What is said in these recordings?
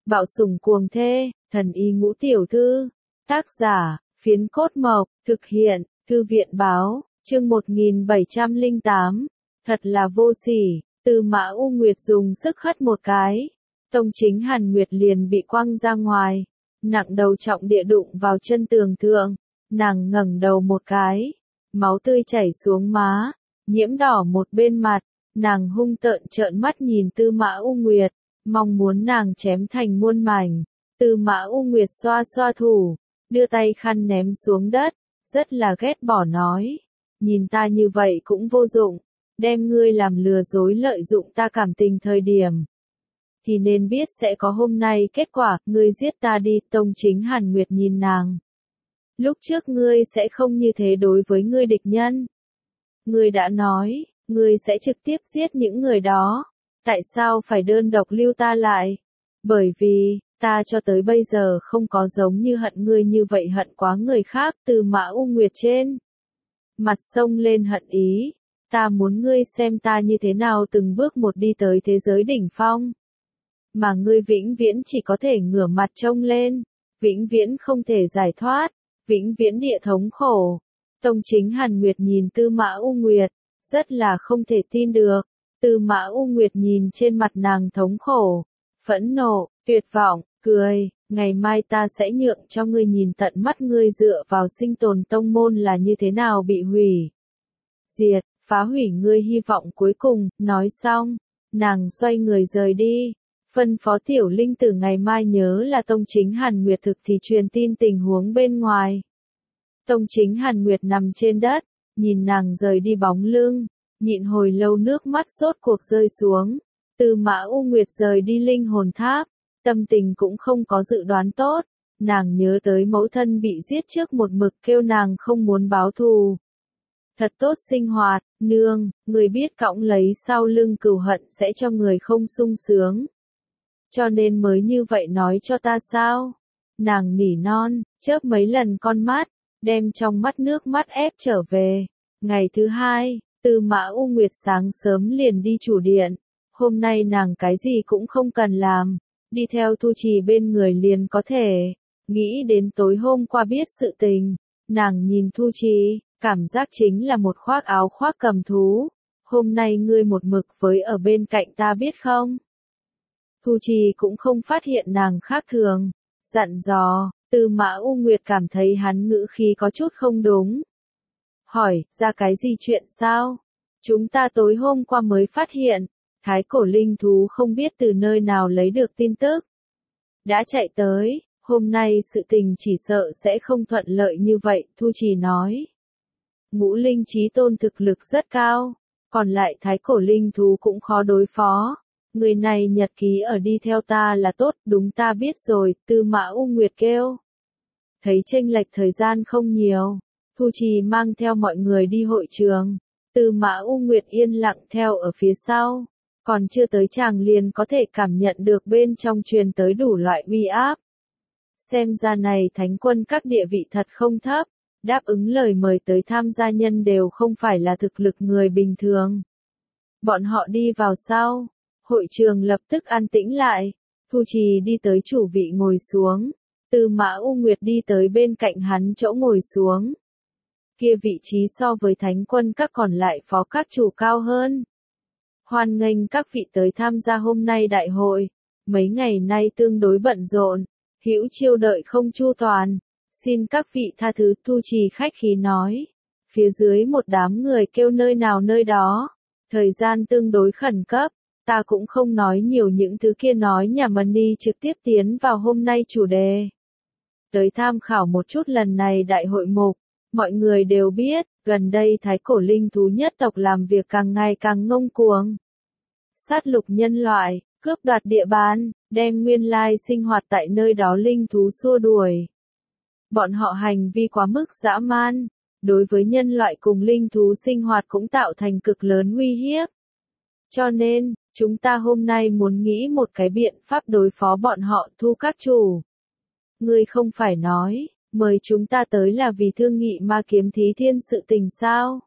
Bạo sủng cuồng thê, thần y ngũ tiểu thư. Tác giả, Phiến Cốt Mộc, thực hiện, Thư viện báo, chương 1708. Thật là vô sỉ, Tư Mã U Nguyệt dùng sức hất một cái. Tông Chính Hàn Nguyệt liền bị quăng ra ngoài, nặng đầu trọng địa đụng vào chân tường thượng. Nàng ngẩng đầu một cái, máu tươi chảy xuống má, nhiễm đỏ một bên mặt. Nàng hung tợn trợn mắt nhìn Tư Mã U Nguyệt, mong muốn nàng chém thành muôn mảnh. Tư Mã U Nguyệt xoa xoa thủ, đưa tay khăn ném xuống đất, rất là ghét bỏ nói. Nhìn ta như vậy cũng vô dụng, đem ngươi làm lừa dối lợi dụng ta cảm tình thời điểm. Thì nên biết sẽ có hôm nay kết quả, ngươi giết ta đi. Tông Chính Hàn Nguyệt nhìn nàng. Lúc trước ngươi sẽ không như thế đối với ngươi địch nhân. Ngươi đã nói, ngươi sẽ trực tiếp giết những người đó. Tại sao phải đơn độc lưu ta lại? Bởi vì, ta cho tới bây giờ không có giống như hận ngươi như vậy hận quá người khác. Từ Mã U Nguyệt trên mặt sông lên hận ý. Ta muốn ngươi xem ta như thế nào từng bước một đi tới thế giới đỉnh phong. Mà ngươi vĩnh viễn chỉ có thể ngửa mặt trông lên. Vĩnh viễn không thể giải thoát. Vĩnh viễn địa thống khổ. Tông Chính Hàn Nguyệt nhìn Tư Mã U Nguyệt, rất là không thể tin được. Tư Mã U Nguyệt nhìn trên mặt nàng thống khổ, phẫn nộ, tuyệt vọng, cười. Ngày mai ta sẽ nhượng cho ngươi nhìn tận mắt ngươi dựa vào sinh tồn tông môn là như thế nào bị hủy diệt, phá hủy ngươi hy vọng cuối cùng. Nói xong, nàng xoay người rời đi. Phân phó Tiểu Linh Tử ngày mai nhớ là Tông Chính Hàn Nguyệt thực thì truyền tin tình huống bên ngoài. Tông Chính Hàn Nguyệt nằm trên đất, nhìn nàng rời đi bóng lưng, nhịn hồi lâu nước mắt rốt cuộc rơi xuống. Tư Mã U Nguyệt rời đi linh hồn tháp, tâm tình cũng không có dự đoán tốt. Nàng nhớ tới mẫu thân bị giết trước một mực kêu nàng không muốn báo thù. Thật tốt sinh hoạt, nương, người biết cõng lấy sau lưng cừu hận sẽ cho người không sung sướng. Cho nên mới như vậy nói cho ta sao? Nàng nỉ non, chớp mấy lần con mắt, đem trong mắt nước mắt ép trở về. Ngày thứ hai, Tư Mã U Nguyệt sáng sớm liền đi chủ điện. Hôm nay nàng cái gì cũng không cần làm, đi theo Thu Trì bên người liền có thể. Nghĩ đến tối hôm qua biết sự tình, nàng nhìn Thu Trì, cảm giác chính là một khoác áo khoác cầm thú. Hôm nay ngươi một mực với ở bên cạnh ta biết không? Thu Trì cũng không phát hiện nàng khác thường, dặn dò. Tư Mã U Nguyệt cảm thấy hắn ngữ khí có chút không đúng. Hỏi, ra cái gì chuyện sao? Chúng ta tối hôm qua mới phát hiện, thái cổ linh thú không biết từ nơi nào lấy được tin tức. Đã chạy tới, hôm nay sự tình chỉ sợ sẽ không thuận lợi như vậy, Thu Trì nói. Ngũ linh chí tôn thực lực rất cao, còn lại thái cổ linh thú cũng khó đối phó. Người này nhật ký ở đi theo ta là tốt, đúng ta biết rồi. Tư Mã U Nguyệt kêu. Thấy chênh lệch thời gian không nhiều, Thu Trì mang theo mọi người đi hội trường. Tư Mã U Nguyệt yên lặng theo ở phía sau, còn chưa tới chàng liền có thể cảm nhận được bên trong truyền tới đủ loại uy áp. Xem ra này thánh quân các địa vị thật không thấp, đáp ứng lời mời tới tham gia nhân đều không phải là thực lực người bình thường. Bọn họ đi vào sau. Hội trường lập tức an tĩnh lại. Thu Trì đi tới chủ vị ngồi xuống. Tư Mã U Nguyệt đi tới bên cạnh hắn chỗ ngồi xuống. Kia vị trí so với thánh quân các còn lại phó các chủ cao hơn. Hoan nghênh các vị tới tham gia hôm nay đại hội. Mấy ngày nay tương đối bận rộn, hữu chiêu đợi không chu toàn. Xin các vị tha thứ. Thu Trì khách khí nói. Phía dưới một đám người kêu nơi nào nơi đó. Thời gian tương đối khẩn cấp. Ta cũng không nói nhiều những thứ kia nói nhà Money trực tiếp tiến vào hôm nay chủ đề. Tới tham khảo một chút lần này đại hội mục, mọi người đều biết, gần đây thái cổ linh thú nhất tộc làm việc càng ngày càng ngông cuồng. Sát lục nhân loại, cướp đoạt địa bàn, đem nguyên lai sinh hoạt tại nơi đó linh thú xua đuổi. Bọn họ hành vi quá mức dã man, đối với nhân loại cùng linh thú sinh hoạt cũng tạo thành cực lớn uy hiếp. Cho nên, chúng ta hôm nay muốn nghĩ một cái biện pháp đối phó bọn họ. Thu các chủ. Ngươi không phải nói, mời chúng ta tới là vì thương nghị Ma Kiếm Thí Thiên sự tình sao?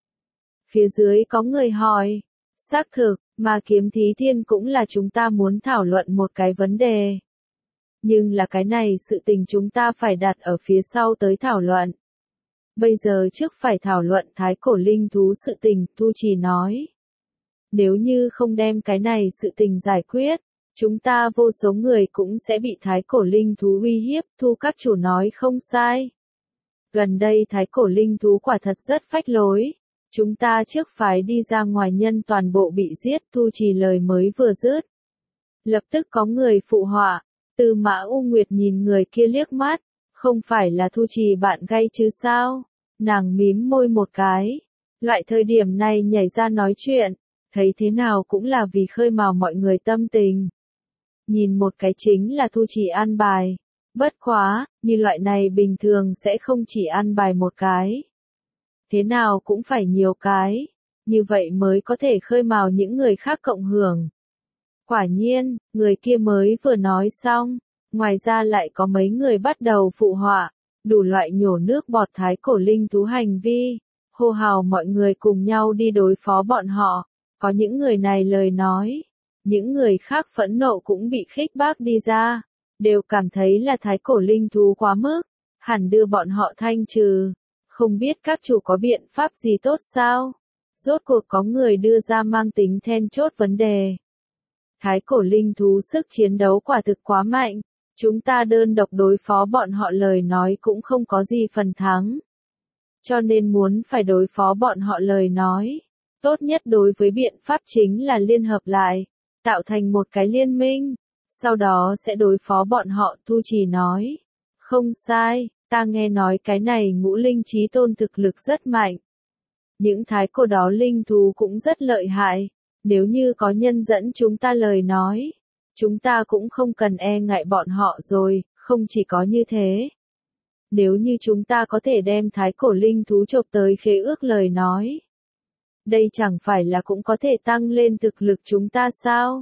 Phía dưới có người hỏi. Xác thực, Ma Kiếm Thí Thiên cũng là chúng ta muốn thảo luận một cái vấn đề. Nhưng là cái này sự tình chúng ta phải đặt ở phía sau tới thảo luận. Bây giờ trước phải thảo luận thái cổ linh thú sự tình, Thu Trì nói. Nếu như không đem cái này sự tình giải quyết, chúng ta vô số người cũng sẽ bị thái cổ linh thú uy hiếp, Thu các chủ nói không sai. Gần đây thái cổ linh thú quả thật rất phách lối. Chúng ta trước phái đi ra ngoài nhân toàn bộ bị giết, Thu Trì lời mới vừa dứt. Lập tức có người phụ họa, Tư Mã U Nguyệt nhìn người kia liếc mắt, không phải là Thu Trì bạn gay chứ sao? Nàng mím môi một cái. Loại thời điểm này nhảy ra nói chuyện, thấy thế nào cũng là vì khơi mào mọi người tâm tình. Nhìn một cái chính là Thu Trì an bài. Bất quá, như loại này bình thường sẽ không chỉ an bài một cái. Thế nào cũng phải nhiều cái, như vậy mới có thể khơi mào những người khác cộng hưởng. Quả nhiên, người kia mới vừa nói xong, ngoài ra lại có mấy người bắt đầu phụ họa, đủ loại nhổ nước bọt thái cổ linh thú hành vi, hô hào mọi người cùng nhau đi đối phó bọn họ, có những người này lời nói, những người khác phẫn nộ cũng bị khích bác đi ra, đều cảm thấy là thái cổ linh thú quá mức, hẳn đưa bọn họ thanh trừ. Không biết các chủ có biện pháp gì tốt sao? Rốt cuộc có người đưa ra mang tính then chốt vấn đề. Thái cổ linh thú sức chiến đấu quả thực quá mạnh, chúng ta đơn độc đối phó bọn họ lời nói cũng không có gì phần thắng. Cho nên muốn phải đối phó bọn họ lời nói, tốt nhất đối với biện pháp chính là liên hợp lại, tạo thành một cái liên minh, sau đó sẽ đối phó bọn họ, Thu Trì nói. Không sai. Ta nghe nói cái này ngũ linh chí tôn thực lực rất mạnh. Những thái cổ đó linh thú cũng rất lợi hại. Nếu như có nhân dẫn chúng ta lời nói, chúng ta cũng không cần e ngại bọn họ rồi, không chỉ có như thế. Nếu như chúng ta có thể đem thái cổ linh thú chộp tới khế ước lời nói. Đây chẳng phải là cũng có thể tăng lên thực lực chúng ta sao?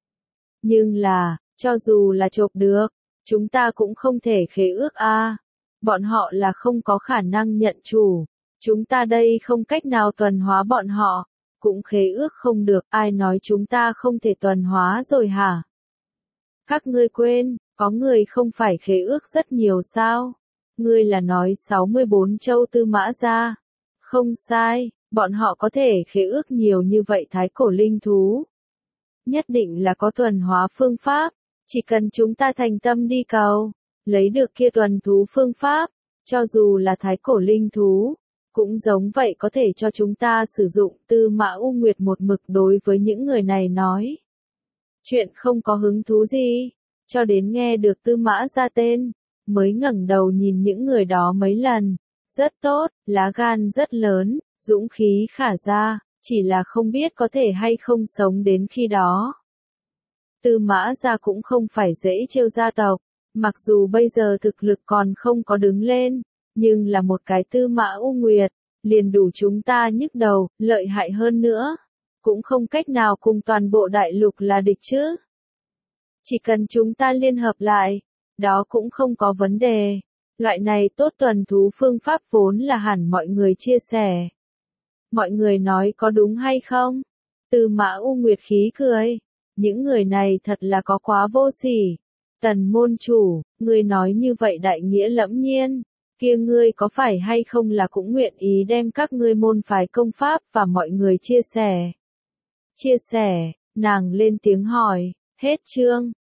Nhưng là, cho dù là chộp được, chúng ta cũng không thể khế ước a. Bọn họ là không có khả năng nhận chủ. Chúng ta đây không cách nào tuần hóa bọn họ. Cũng khế ước không được. Ai nói chúng ta không thể tuần hóa rồi hả? Các ngươi quên, có người không phải khế ước rất nhiều sao? Ngươi là nói 64 châu Tư Mã gia. Không sai, bọn họ có thể khế ước nhiều như vậy thái cổ linh thú. Nhất định là có tuần hóa phương pháp. Chỉ cần chúng ta thành tâm đi cầu. Lấy được kia tuần thú phương pháp, cho dù là thái cổ linh thú, cũng giống vậy có thể cho chúng ta sử dụng. Tư Mã U Nguyệt một mực đối với những người này nói. Chuyện không có hứng thú gì, cho đến nghe được Tư Mã ra tên, mới ngẩng đầu nhìn những người đó mấy lần. Rất tốt, lá gan rất lớn, dũng khí khả ra, chỉ là không biết có thể hay không sống đến khi đó. Tư Mã gia cũng không phải dễ trêu gia tộc. Mặc dù bây giờ thực lực còn không có đứng lên, nhưng là một cái Tư Mã U Nguyệt, liền đủ chúng ta nhức đầu, lợi hại hơn nữa. Cũng không cách nào cùng toàn bộ đại lục là địch chứ. Chỉ cần chúng ta liên hợp lại, đó cũng không có vấn đề. Loại này tốt tuần thú phương pháp vốn là hẳn mọi người chia sẻ. Mọi người nói có đúng hay không? Tư Mã U Nguyệt khí cười. Những người này thật là có quá vô sỉ. Tần môn chủ, ngươi nói như vậy đại nghĩa lẫm nhiên, kia ngươi có phải hay không là cũng nguyện ý đem các ngươi môn phái công pháp và mọi người chia sẻ? Chia sẻ, nàng lên tiếng hỏi, hết chương.